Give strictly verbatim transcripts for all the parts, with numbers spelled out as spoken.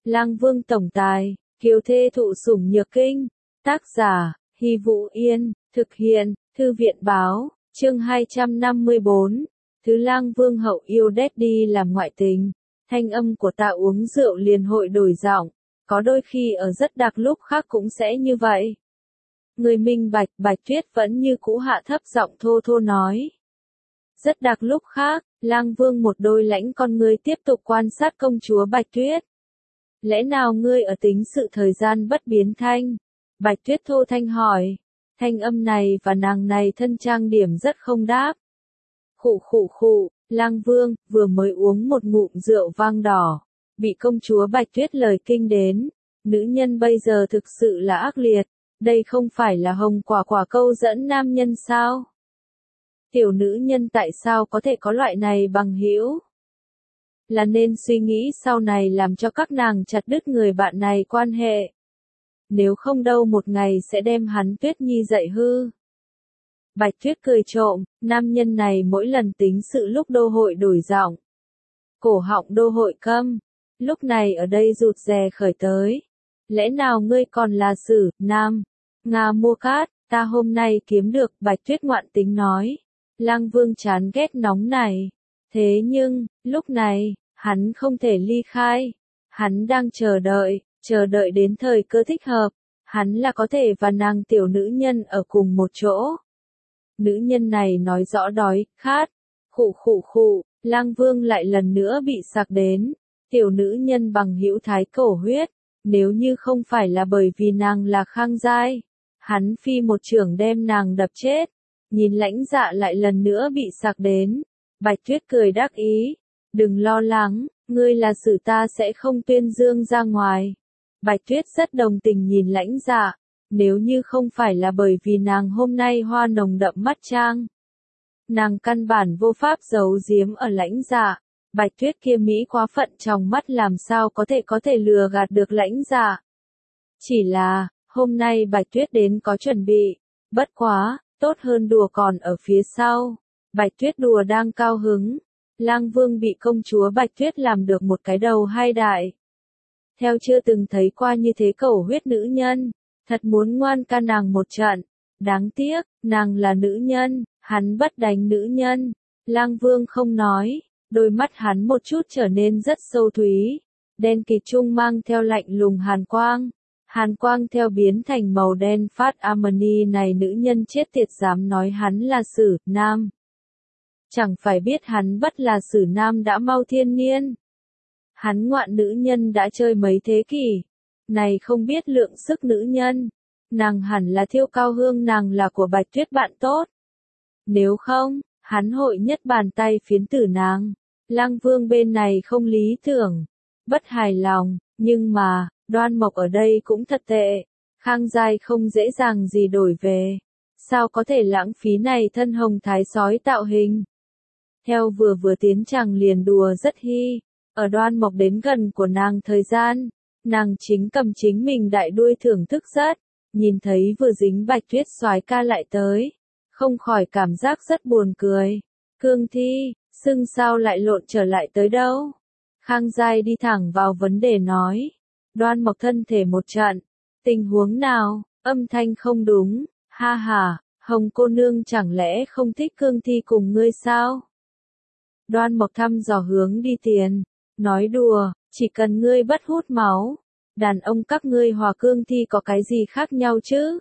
Lang Vương tổng tài, kiều thê thụ sủng nhược kinh. Tác giả, Hy Vũ Yên, thực hiện, Thư viện báo, chương hai trăm năm mươi bốn. Thứ Lang Vương hậu yêu Daddy làm ngoại tình. Thanh âm của ta uống rượu liền hội đổi giọng, có đôi khi ở rất đặc lúc khác cũng sẽ như vậy. Người minh bạch, Bạch Tuyết vẫn như cũ hạ thấp giọng thô thô nói. Rất đặc lúc khác, Lang Vương một đôi lãnh con ngươi tiếp tục quan sát công chúa Bạch Tuyết. Lẽ nào ngươi ở tính sự thời gian bất biến thanh? Bạch Tuyết thô thanh hỏi. Thanh âm này và nàng này thân trang điểm rất không đáp. Khụ khụ khụ, Lang Vương vừa mới uống một ngụm rượu vang đỏ, bị công chúa Bạch Tuyết lời kinh đến. Nữ nhân bây giờ thực sự là ác liệt, đây không phải là hồng quả quả câu dẫn nam nhân sao? Tiểu nữ nhân tại sao có thể có loại này bằng hữu? Là nên suy nghĩ sau này làm cho các nàng chặt đứt người bạn này quan hệ. Nếu không đâu một ngày sẽ đem hắn Tuyết Nhi dạy hư. Bạch Tuyết cười trộm, nam nhân này mỗi lần tính sự lúc đô hội đổi giọng. Cổ họng đô hội câm, lúc này ở đây rụt rè khởi tới. Lẽ nào ngươi còn là Sử, Nam, Nga mua cát, ta hôm nay kiếm được, Bạch Tuyết ngoạn tính nói. Lang Vương chán ghét nóng này. Thế nhưng, lúc này, hắn không thể ly khai. Hắn đang chờ đợi, chờ đợi đến thời cơ thích hợp. Hắn là có thể và nàng tiểu nữ nhân ở cùng một chỗ. Nữ nhân này nói rõ đói, khát. Khụ khụ khụ, Lang Vương lại lần nữa bị sặc đến. Tiểu nữ nhân bằng hữu thái cổ huyết. Nếu như không phải là bởi vì nàng là Khang Giai, hắn phi một chưởng đem nàng đập chết. Nhìn Lãnh Dạ lại lần nữa bị sặc đến. Bạch Tuyết cười đắc ý. Đừng lo lắng, ngươi là Sử, ta sẽ không tuyên dương ra ngoài. Bạch Tuyết rất đồng tình nhìn Lãnh Dạ. Nếu như không phải là bởi vì nàng hôm nay hoa nồng đậm mắt trang, nàng căn bản vô pháp giấu giếm ở Lãnh Dạ. Bạch Tuyết kia mỹ quá phận trong mắt làm sao có thể có thể lừa gạt được Lãnh Dạ. Chỉ là, hôm nay Bạch Tuyết đến có chuẩn bị. Bất quá, tốt hơn đùa còn ở phía sau. Bạch Tuyết đùa đang cao hứng. Lang Vương bị công chúa Bạch Tuyết làm được một cái đầu hai đại. Theo chưa từng thấy qua như thế cầu huyết nữ nhân, thật muốn ngoan ca nàng một trận. Đáng tiếc, nàng là nữ nhân, hắn bất đánh nữ nhân. Lang Vương không nói, đôi mắt hắn một chút trở nên rất sâu thúy. Đen kịt trung mang theo lạnh lùng hàn quang. Hàn quang theo biến thành màu đen phát Amani này nữ nhân chết tiệt dám nói hắn là Sử, Nam. Chẳng phải biết hắn bất là Sử Nam đã mau thiên niên. Hắn ngoạn nữ nhân đã chơi mấy thế kỷ. Này không biết lượng sức nữ nhân. Nàng hẳn là Thiêu Cao Hương, nàng là của Bạch Tuyết bạn tốt. Nếu không, hắn hội nhất bàn tay phiến tử nàng. Lang Vương bên này không lý tưởng, bất hài lòng, nhưng mà, Đoan Mộc ở đây cũng thật tệ. Khang Giai không dễ dàng gì đổi về. Sao có thể lãng phí này thân hồng thái sói tạo hình? Theo vừa vừa tiến chàng liền đùa rất hi. Ở Đoan Mộc đến gần của nàng thời gian, nàng chính cầm chính mình đại đuôi thưởng thức rất. Nhìn thấy vừa dính Bạch Tuyết soái ca lại tới. Không khỏi cảm giác rất buồn cười. Cương Thi, xưng sao lại lộn trở lại tới đâu? Khang Giai đi thẳng vào vấn đề nói. Đoan Mộc thân thể một trận. Tình huống nào? Âm thanh không đúng. Ha ha, Hồng cô nương chẳng lẽ không thích Cương Thi cùng ngươi sao? Đoan Mộc thăm dò hướng đi tiền. Nói đùa, chỉ cần ngươi bất hút máu. Đàn ông các ngươi hòa Cương Thi có cái gì khác nhau chứ?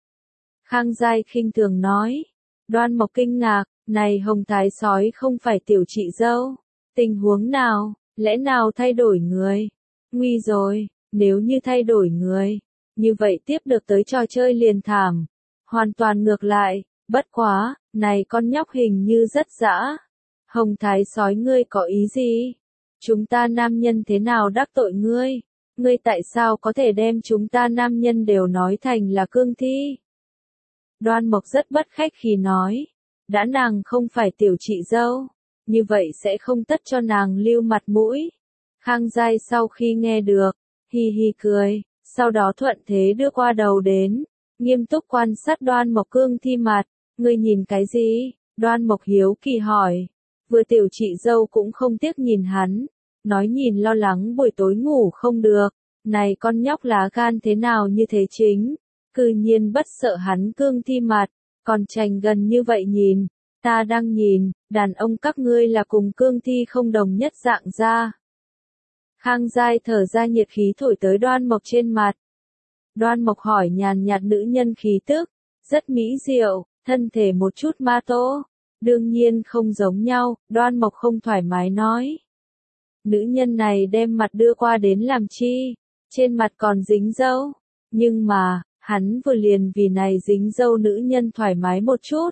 Khang Giai khinh thường nói. Đoan Mộc kinh ngạc, này Hồng Thái sói không phải tiểu chị dâu. Tình huống nào, lẽ nào thay đổi người? Nguy rồi, nếu như thay đổi người, như vậy tiếp được tới trò chơi liền thảm. Hoàn toàn ngược lại, bất quá, này con nhóc hình như rất dã. Hồng Thái sói ngươi có ý gì? Chúng ta nam nhân thế nào đắc tội ngươi? Ngươi tại sao có thể đem chúng ta nam nhân đều nói thành là Cương Thi? Đoan Mộc rất bất khách khí nói. Đã nàng không phải tiểu chị dâu, như vậy sẽ không tất cho nàng lưu mặt mũi. Khang Giai sau khi nghe được, hi hi cười, sau đó thuận thế đưa qua đầu đến, nghiêm túc quan sát Đoan Mộc Cương Thi mặt. Ngươi nhìn cái gì? Đoan Mộc hiếu kỳ hỏi. Vừa tiểu chị dâu cũng không tiếc nhìn hắn. nói nhìn lo lắng buổi tối ngủ không được, này con nhóc lá gan thế nào như thế chính, cư nhiên bất sợ hắn cương thi mặt, còn tranh gần như vậy nhìn, ta đang nhìn, đàn ông các ngươi là cùng cương thi không đồng nhất dạng ra. Khang Giai thở ra nhiệt khí thổi tới Đoan Mộc trên mặt. Đoan Mộc hỏi nhàn nhạt nữ nhân khí tức, rất mỹ diệu, thân thể một chút ma tố, đương nhiên không giống nhau, Đoan Mộc không thoải mái nói. Nữ nhân này đem mặt đưa qua đến làm chi, trên mặt còn dính dâu, nhưng mà, hắn vừa liền vì này dính dâu nữ nhân thoải mái một chút.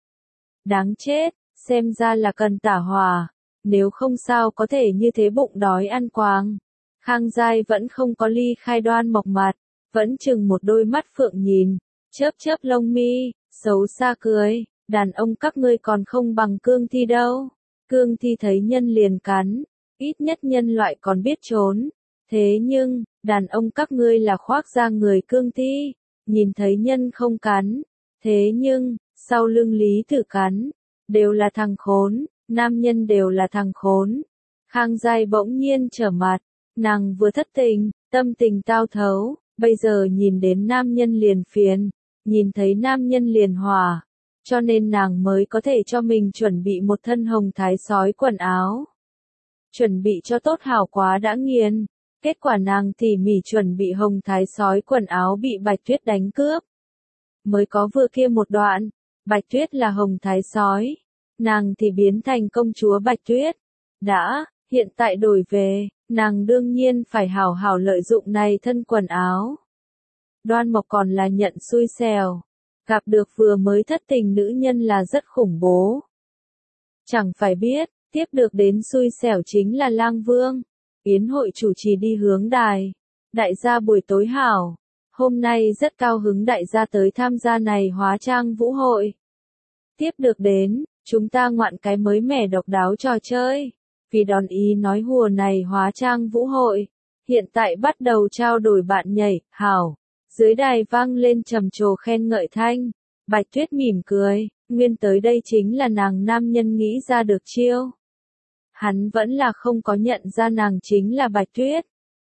Đáng chết, xem ra là cần tả hòa, nếu không sao có thể như thế bụng đói ăn quàng. Khang Giai vẫn không có ly khai Đoan Mộc mặt, vẫn chừng một đôi mắt phượng nhìn, chớp chớp lông mi, xấu xa cười, đàn ông các ngươi còn không bằng cương thi đâu. Cương thi thấy nhân liền cắn, ít nhất nhân loại còn biết trốn. Thế nhưng, đàn ông các ngươi là khoác ra người cương thi, nhìn thấy nhân không cắn. Thế nhưng, sau lưng Lý Tử cắn, đều là thằng khốn, nam nhân đều là thằng khốn. Khang Giai bỗng nhiên trở mặt, nàng vừa thất tình, tâm tình tao thấu, bây giờ nhìn đến nam nhân liền phiền, nhìn thấy nam nhân liền hòa, cho nên nàng mới có thể cho mình chuẩn bị một thân hồng thái sói quần áo. Chuẩn bị cho tốt hảo quá đã nghiền, kết quả nàng tỉ mỉ chuẩn bị hồng thái sói quần áo bị Bạch Tuyết đánh cướp. Mới có vừa kia một đoạn, Bạch Tuyết là hồng thái sói, nàng thì biến thành công chúa Bạch Tuyết. Đã, hiện tại đổi về, nàng đương nhiên phải hảo hảo lợi dụng này thân quần áo. Đoan Mộc còn là nhận xui xẻo, gặp được vừa mới thất tình nữ nhân là rất khủng bố. Chẳng phải biết, tiếp được đến xui xẻo chính là Lang Vương. Yến hội chủ trì đi hướng đài. Đại gia buổi tối hảo. Hôm nay rất cao hứng đại gia tới tham gia này hóa trang vũ hội. Tiếp được đến, chúng ta ngoạn cái mới mẻ độc đáo trò chơi. Vì đòn ý nói hùa này hóa trang vũ hội. Hiện tại bắt đầu trao đổi bạn nhảy, hảo. Dưới đài vang lên trầm trồ khen ngợi thanh. Bạch Tuyết mỉm cười, nguyên tới đây chính là nàng nam nhân nghĩ ra được chiêu. Hắn vẫn là không có nhận ra nàng chính là Bạch Tuyết.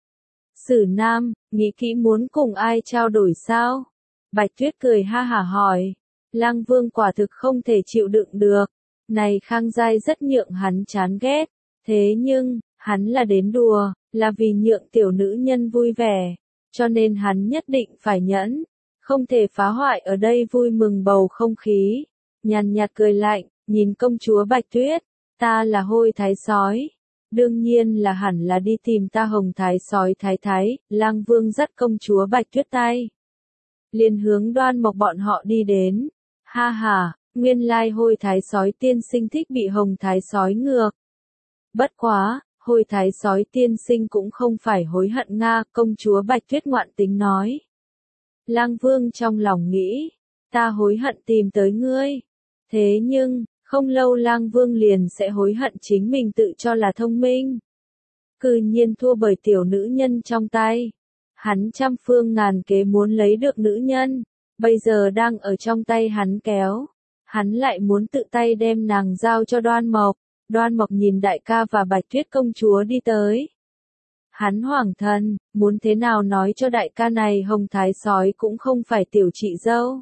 Sử Nam, nghĩ kỹ muốn cùng ai trao đổi sao? Bạch Tuyết cười ha hả hỏi. Lang Vương quả thực không thể chịu đựng được. Này Khang Giai rất nhượng hắn chán ghét. Thế nhưng, hắn là đến đùa, là vì nhượng tiểu nữ nhân vui vẻ. Cho nên hắn nhất định phải nhẫn. Không thể phá hoại ở đây vui mừng bầu không khí. Nhàn nhạt cười lạnh, nhìn công chúa Bạch Tuyết. Ta là hôi thái sói. Đương nhiên là hẳn là đi tìm ta hồng thái sói thái thái. Lang Vương dắt công chúa Bạch Tuyết tay. Liền hướng Đoan Mộc bọn họ đi đến. Ha ha, nguyên lai hôi thái sói tiên sinh thích bị hồng thái sói ngược. Bất quá, hôi thái sói tiên sinh cũng không phải hối hận nga, công chúa Bạch Tuyết ngoạn tính nói. Lang Vương trong lòng nghĩ, ta hối hận tìm tới ngươi. Thế nhưng, không lâu Lang Vương liền sẽ hối hận chính mình tự cho là thông minh. Cư nhiên thua bởi tiểu nữ nhân trong tay. Hắn trăm phương ngàn kế muốn lấy được nữ nhân, bây giờ đang ở trong tay hắn kéo. Hắn lại muốn tự tay đem nàng giao cho Đoan Mộc. Đoan Mộc nhìn đại ca và Bạch Tuyết công chúa đi tới. Hắn hoảng thần, muốn thế nào nói cho đại ca này hồng thái sói cũng không phải tiểu chị dâu.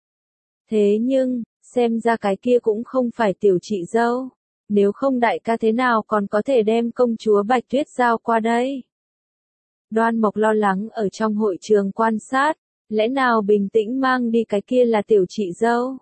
Thế nhưng, xem ra cái kia cũng không phải tiểu chị dâu. Nếu không đại ca thế nào còn có thể đem công chúa Bạch Tuyết giao qua đây? Đoan Mộc lo lắng ở trong hội trường quan sát, lẽ nào bình tĩnh mang đi cái kia là tiểu chị dâu?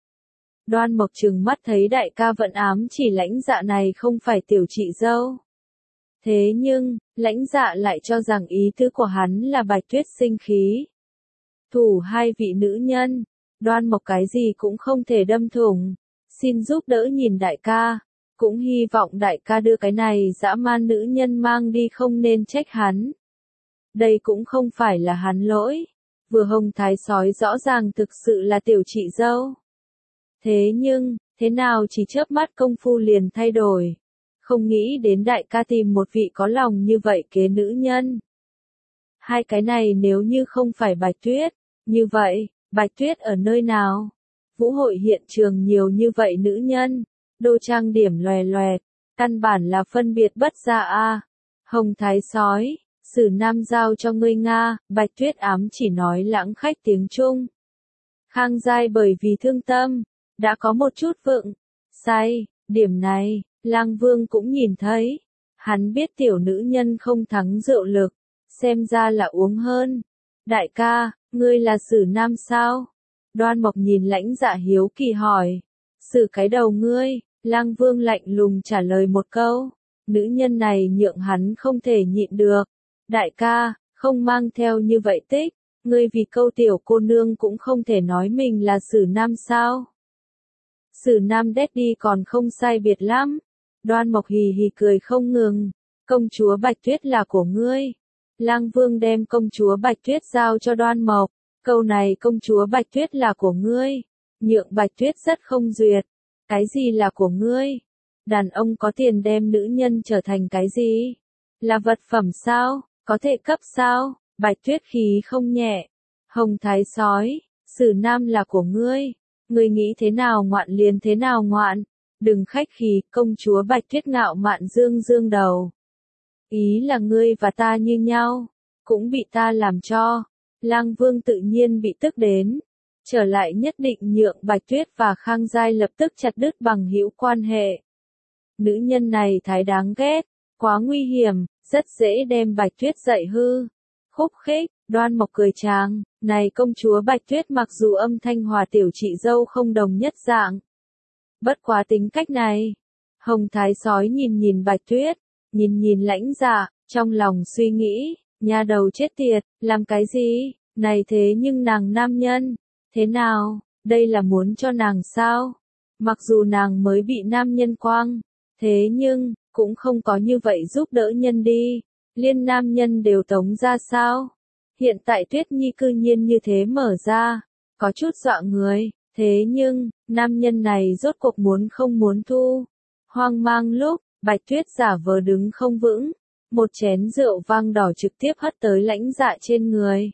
Đoan Mộc trừng mắt thấy đại ca vận ám chỉ lãnh dạ này không phải tiểu chị dâu. Thế nhưng, lãnh dạ lại cho rằng ý tứ của hắn là Bạch Tuyết sinh khí. Thủ hai vị nữ nhân, Đoan Mộc cái gì cũng không thể đâm thủng. Xin giúp đỡ nhìn đại ca, cũng hy vọng đại ca đưa cái này dã man nữ nhân mang đi không nên trách hắn. Đây cũng không phải là hắn lỗi. Vừa hồng thái sói rõ ràng thực sự là tiểu chị dâu. Thế nhưng, thế nào chỉ chớp mắt công phu liền thay đổi. Không nghĩ đến đại ca tìm một vị có lòng như vậy kế nữ nhân. Hai cái này nếu như không phải Bạch Tuyết, như vậy, Bạch Tuyết ở nơi nào? Vũ hội hiện trường nhiều như vậy nữ nhân, đồ trang điểm loè loẹt, Căn bản là phân biệt bất ra a. Hồng Thái sói, Sử Nam giao cho ngươi Nga, Bạch Tuyết ám chỉ nói lãng khách tiếng Trung. Khang Giai bởi vì thương tâm, đã có một chút vựng, say, điểm này, Lang Vương cũng nhìn thấy. Hắn biết tiểu nữ nhân không thắng rượu lực, xem ra là uống hơn. Đại ca, ngươi là Sử Nam sao? Đoan Mộc nhìn Lãnh Dạ hiếu kỳ hỏi. Sử cái đầu ngươi, Lang Vương lạnh lùng trả lời một câu. Nữ nhân này nhượng hắn không thể nhịn được. Đại ca, không mang theo như vậy tích, ngươi vì câu tiểu cô nương cũng không thể nói mình là Sử Nam sao? Sử Nam Daddy còn không sai biệt lắm. Đoan Mộc hì hì cười không ngừng. Công chúa Bạch Tuyết là của ngươi. Lang Vương đem công chúa Bạch Tuyết giao cho Đoan Mộc. Câu này công chúa Bạch Tuyết là của ngươi. Nhượng Bạch Tuyết rất không duyệt. Cái gì là của ngươi? Đàn ông có tiền đem nữ nhân trở thành cái gì? Là vật phẩm sao? Có thể cấp sao? Bạch Tuyết khí không nhẹ. Hồng Thái sói, Sử Nam là của ngươi. Ngươi nghĩ thế nào ngoạn liền thế nào ngoạn. Đừng khách khí, công chúa Bạch Tuyết ngạo mạn dương dương đầu. Ý là ngươi và ta như nhau, cũng bị ta làm cho. Lang Vương tự nhiên bị tức đến. Trở lại nhất định nhượng Bạch Tuyết và Khang Giai lập tức chặt đứt bằng hữu quan hệ. Nữ nhân này thái đáng ghét, quá nguy hiểm, rất dễ đem Bạch Tuyết dạy hư. Khúc khích, Đoan Mộc cười tràng, này công chúa Bạch Tuyết mặc dù âm thanh hòa tiểu chị dâu không đồng nhất dạng. Bất quá tính cách này. Hồng Thái sói nhìn nhìn Bạch Tuyết, nhìn nhìn Lãnh Dạ, trong lòng suy nghĩ, nhà đầu chết tiệt, làm cái gì, này thế nhưng nàng nam nhân, thế nào, đây là muốn cho nàng sao? Mặc dù nàng mới bị nam nhân quang, thế nhưng, cũng không có như vậy giúp đỡ nhân đi, liên nam nhân đều tống ra sao? Hiện tại Tuyết Nhi cư nhiên như thế mở ra, có chút dọa người, thế nhưng, nam nhân này rốt cuộc muốn không muốn thu. Hoang mang lúc, Bạch Tuyết giả vờ đứng không vững, một chén rượu vang đỏ trực tiếp hất tới Lãnh Dạ trên người.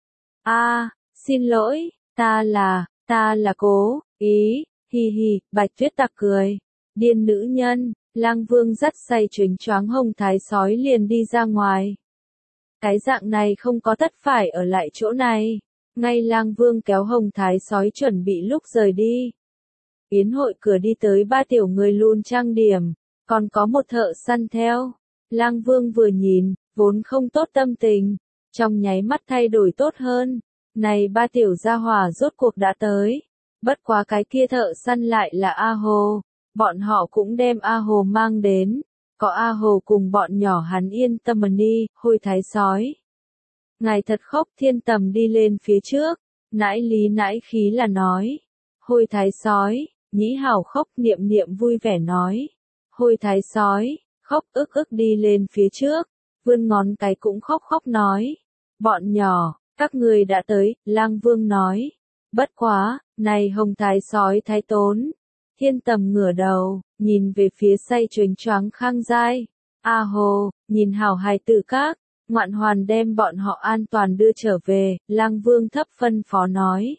A, xin lỗi, ta là, ta là cố, ý, hi hi, Bạch Tuyết tặc cười. Điên nữ nhân, Lang Vương dắt say chónh choáng Hồng Thái sói liền đi ra ngoài. Cái dạng này không có tất phải ở lại chỗ này. Ngay Lang Vương kéo Hồng Thái sói chuẩn bị lúc rời đi. Yến hội cửa đi tới ba tiểu người luôn trang điểm, còn có một thợ săn theo. Lang Vương vừa nhìn, vốn không tốt tâm tình, trong nháy mắt thay đổi tốt hơn. Này ba tiểu gia hỏa rốt cuộc đã tới. Bất quá cái kia thợ săn lại là A Hồ. Bọn họ cũng đem A Hồ mang đến. Có A Hồ cùng bọn nhỏ hắn yên tâm đi, Hôi Thái sói. Ngài thật khóc Thiên Tầm đi lên phía trước. Nãi lý nãi khí là nói. Hôi Thái sói, Nhĩ Hảo khóc niệm niệm vui vẻ nói. Hôi Thái sói, khóc ức ức đi lên phía trước. Vươn ngón cái cũng khóc khóc nói. Bọn nhỏ, các người đã tới, Lang Vương nói. Bất quá, này Hồng Thái sói thái tốn. Thiên Tầm ngửa đầu, nhìn về phía say chónh choáng Khang Giai. A Hồ, nhìn hảo hài tử các, ngoạn hoàn đem bọn họ an toàn đưa trở về, Lang Vương thấp phân phó nói.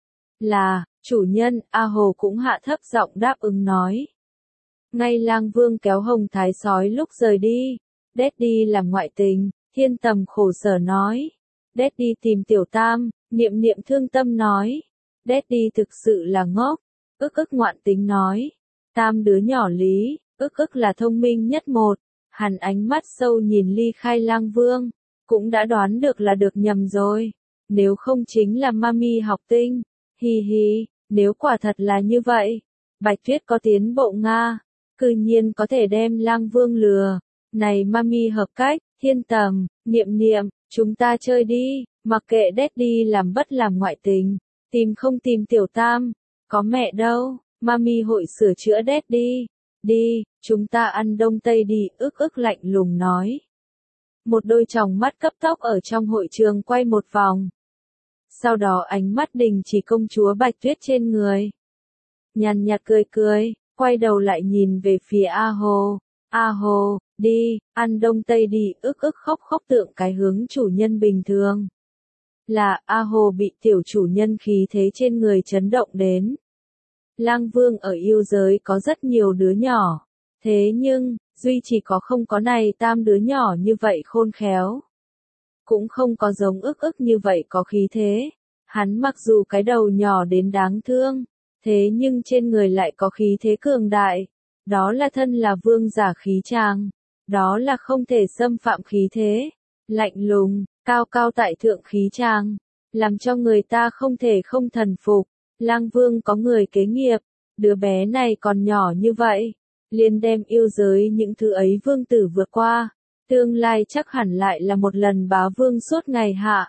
Là, chủ nhân, A Hồ cũng hạ thấp giọng đáp ứng nói. Ngay Lang Vương kéo Hồng Thái sói lúc rời đi. Daddy làm ngoại tình, Thiên Tầm khổ sở nói. Daddy tìm tiểu tam, niệm niệm thương tâm nói. Daddy thực sự là ngốc, ức ức ngoạn tính nói. Tam đứa nhỏ lý, ức ức là thông minh nhất một. Hắn ánh mắt sâu nhìn ly khai Lang Vương, cũng đã đoán được là được nhầm rồi. Nếu không chính là mami học tinh. Hi hi, nếu quả thật là như vậy, Bạch Tuyết có tiến bộ Nga, cư nhiên có thể đem Lang Vương lừa. Này mami hợp cách, Thiên Tầm, niệm niệm, chúng ta chơi đi, mặc kệ Daddy làm bất làm ngoại tình, tìm không tìm tiểu tam, có mẹ đâu, mami hội sửa chữa Daddy. Đi, chúng ta ăn đông tây đi, ức ức lạnh lùng nói. Một đôi tròng mắt cấp tốc ở trong hội trường quay một vòng. Sau đó ánh mắt đình chỉ công chúa Bạch Tuyết trên người. Nhàn nhạt cười cười, quay đầu lại nhìn về phía A Hồ. A Hồ, đi, ăn đông tây đi, ức ức khóc khóc tượng cái hướng chủ nhân bình thường. Là, A Hồ bị tiểu chủ nhân khí thế trên người chấn động đến. Lang Vương ở yêu giới có rất nhiều đứa nhỏ. Thế nhưng, duy chỉ có không có này tam đứa nhỏ như vậy khôn khéo. Cũng không có giống ức ức như vậy có khí thế. Hắn mặc dù cái đầu nhỏ đến đáng thương, thế nhưng trên người lại có khí thế cường đại. Đó là thân là vương giả khí tràng. Đó là không thể xâm phạm khí thế. Lạnh lùng, cao cao tại thượng khí tràng. Làm cho người ta không thể không thần phục. Lang Vương có người kế nghiệp. Đứa bé này còn nhỏ như vậy. Liền đem yêu giới những thứ ấy vương tử vượt qua. Tương lai chắc hẳn lại là một lần bá vương suốt ngày hạ.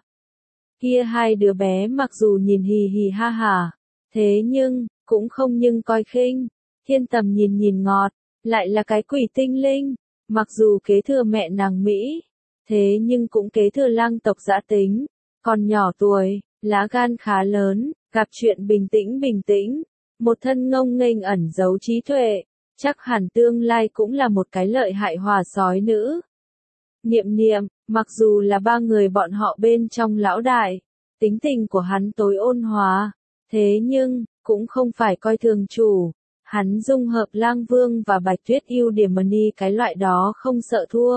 Kia hai đứa bé mặc dù nhìn hì hì ha hà. Thế nhưng, cũng không nhưng coi khinh. Thiên Tầm nhìn nhìn ngọt. Lại là cái quỷ tinh linh. Mặc dù kế thừa mẹ nàng Mỹ. Thế nhưng cũng kế thừa lang tộc dã tính. Còn nhỏ tuổi, lá gan khá lớn. Gặp chuyện bình tĩnh bình tĩnh. Một thân ngông nghênh ẩn giấu trí tuệ. Chắc hẳn tương lai cũng là một cái lợi hại hòa sói nữ. Niệm Niệm, mặc dù là ba người bọn họ bên trong lão đại, tính tình của hắn tối ôn hòa, thế nhưng, cũng không phải coi thường chủ. Hắn dung hợp Lang Vương và Bạch Tuyết ưu điểm mani cái loại đó không sợ thua.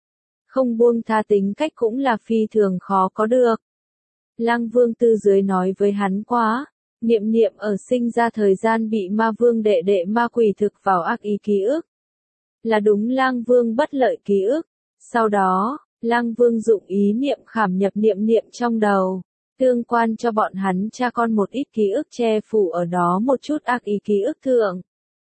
Không buông tha tính cách cũng là phi thường khó có được. Lang Vương tư dưới nói với hắn quá. Niệm Niệm ở sinh ra thời gian bị ma vương đệ đệ ma quỷ thực vào ác ý ký ức. Là đúng Lang Vương bất lợi ký ức. Sau đó, Lang Vương dụng ý niệm khảm nhập Niệm Niệm trong đầu. Tương quan cho bọn hắn cha con một ít ký ức che phủ ở đó một chút ác ý ký ức thượng.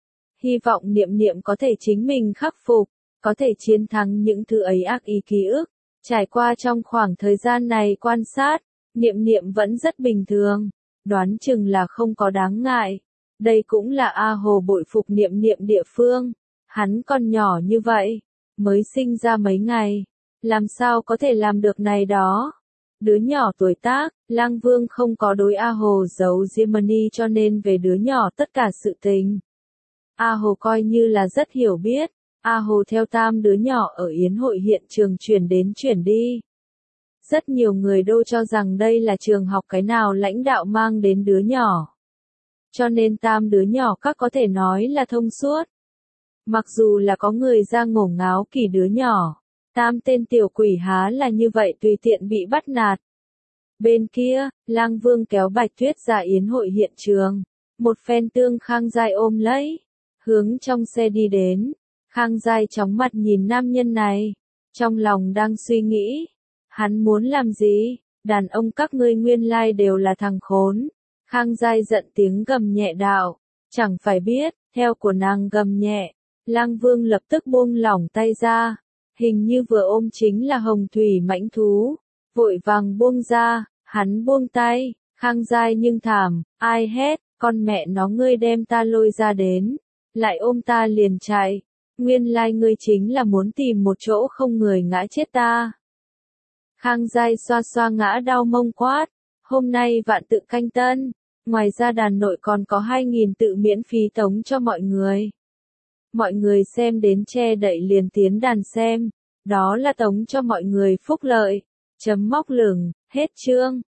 Hy vọng Niệm Niệm có thể chính mình khắc phục, có thể chiến thắng những thứ ấy ác ý ký ức. Trải qua trong khoảng thời gian này quan sát, Niệm Niệm vẫn rất bình thường. Đoán chừng là không có đáng ngại. Đây cũng là A Hồ bội phục Niệm Niệm địa phương. Hắn còn nhỏ như vậy, mới sinh ra mấy ngày. Làm sao có thể làm được này đó? Đứa nhỏ tuổi tác, Lang Vương không có đối A Hồ giấu Diemani cho nên về đứa nhỏ tất cả sự tình. A Hồ coi như là rất hiểu biết. A Hồ theo tam đứa nhỏ ở yến hội hiện trường chuyển đến chuyển đi. Rất nhiều người đô cho rằng đây là trường học cái nào lãnh đạo mang đến đứa nhỏ. Cho nên tam đứa nhỏ các có thể nói là thông suốt. Mặc dù là có người ra ngổ ngáo kỳ đứa nhỏ, tam tên tiểu quỷ há là như vậy tùy tiện bị bắt nạt. Bên kia, Lang Vương kéo Bạch Tuyết ra yến hội hiện trường. Một phen tương Khang Giai ôm lấy, hướng trong xe đi đến. Khang Giai chóng mặt nhìn nam nhân này, trong lòng đang suy nghĩ. Hắn muốn làm gì? Đàn ông các ngươi nguyên lai đều là thằng khốn. Khang Giai giận tiếng gầm nhẹ đạo. Chẳng phải biết, theo của nàng gầm nhẹ. Lang Vương lập tức buông lỏng tay ra. Hình như vừa ôm chính là hồng thủy mãnh thú. Vội vàng buông ra, hắn buông tay. Khang Giai nhưng thảm, ai hét, con mẹ nó ngươi đem ta lôi ra đến. Lại ôm ta liền chạy. Nguyên lai ngươi chính là muốn tìm một chỗ không người ngã chết ta. Khang Giai xoa xoa ngã đau mông quát. Hôm nay vạn tự canh tân. Ngoài ra đàn nội còn có hai nghìn tự miễn phí tống cho mọi người. Mọi người xem đến che đậy liền tiến đàn xem. Đó là tống cho mọi người phúc lợi. Chấm móc lửng, hết chương.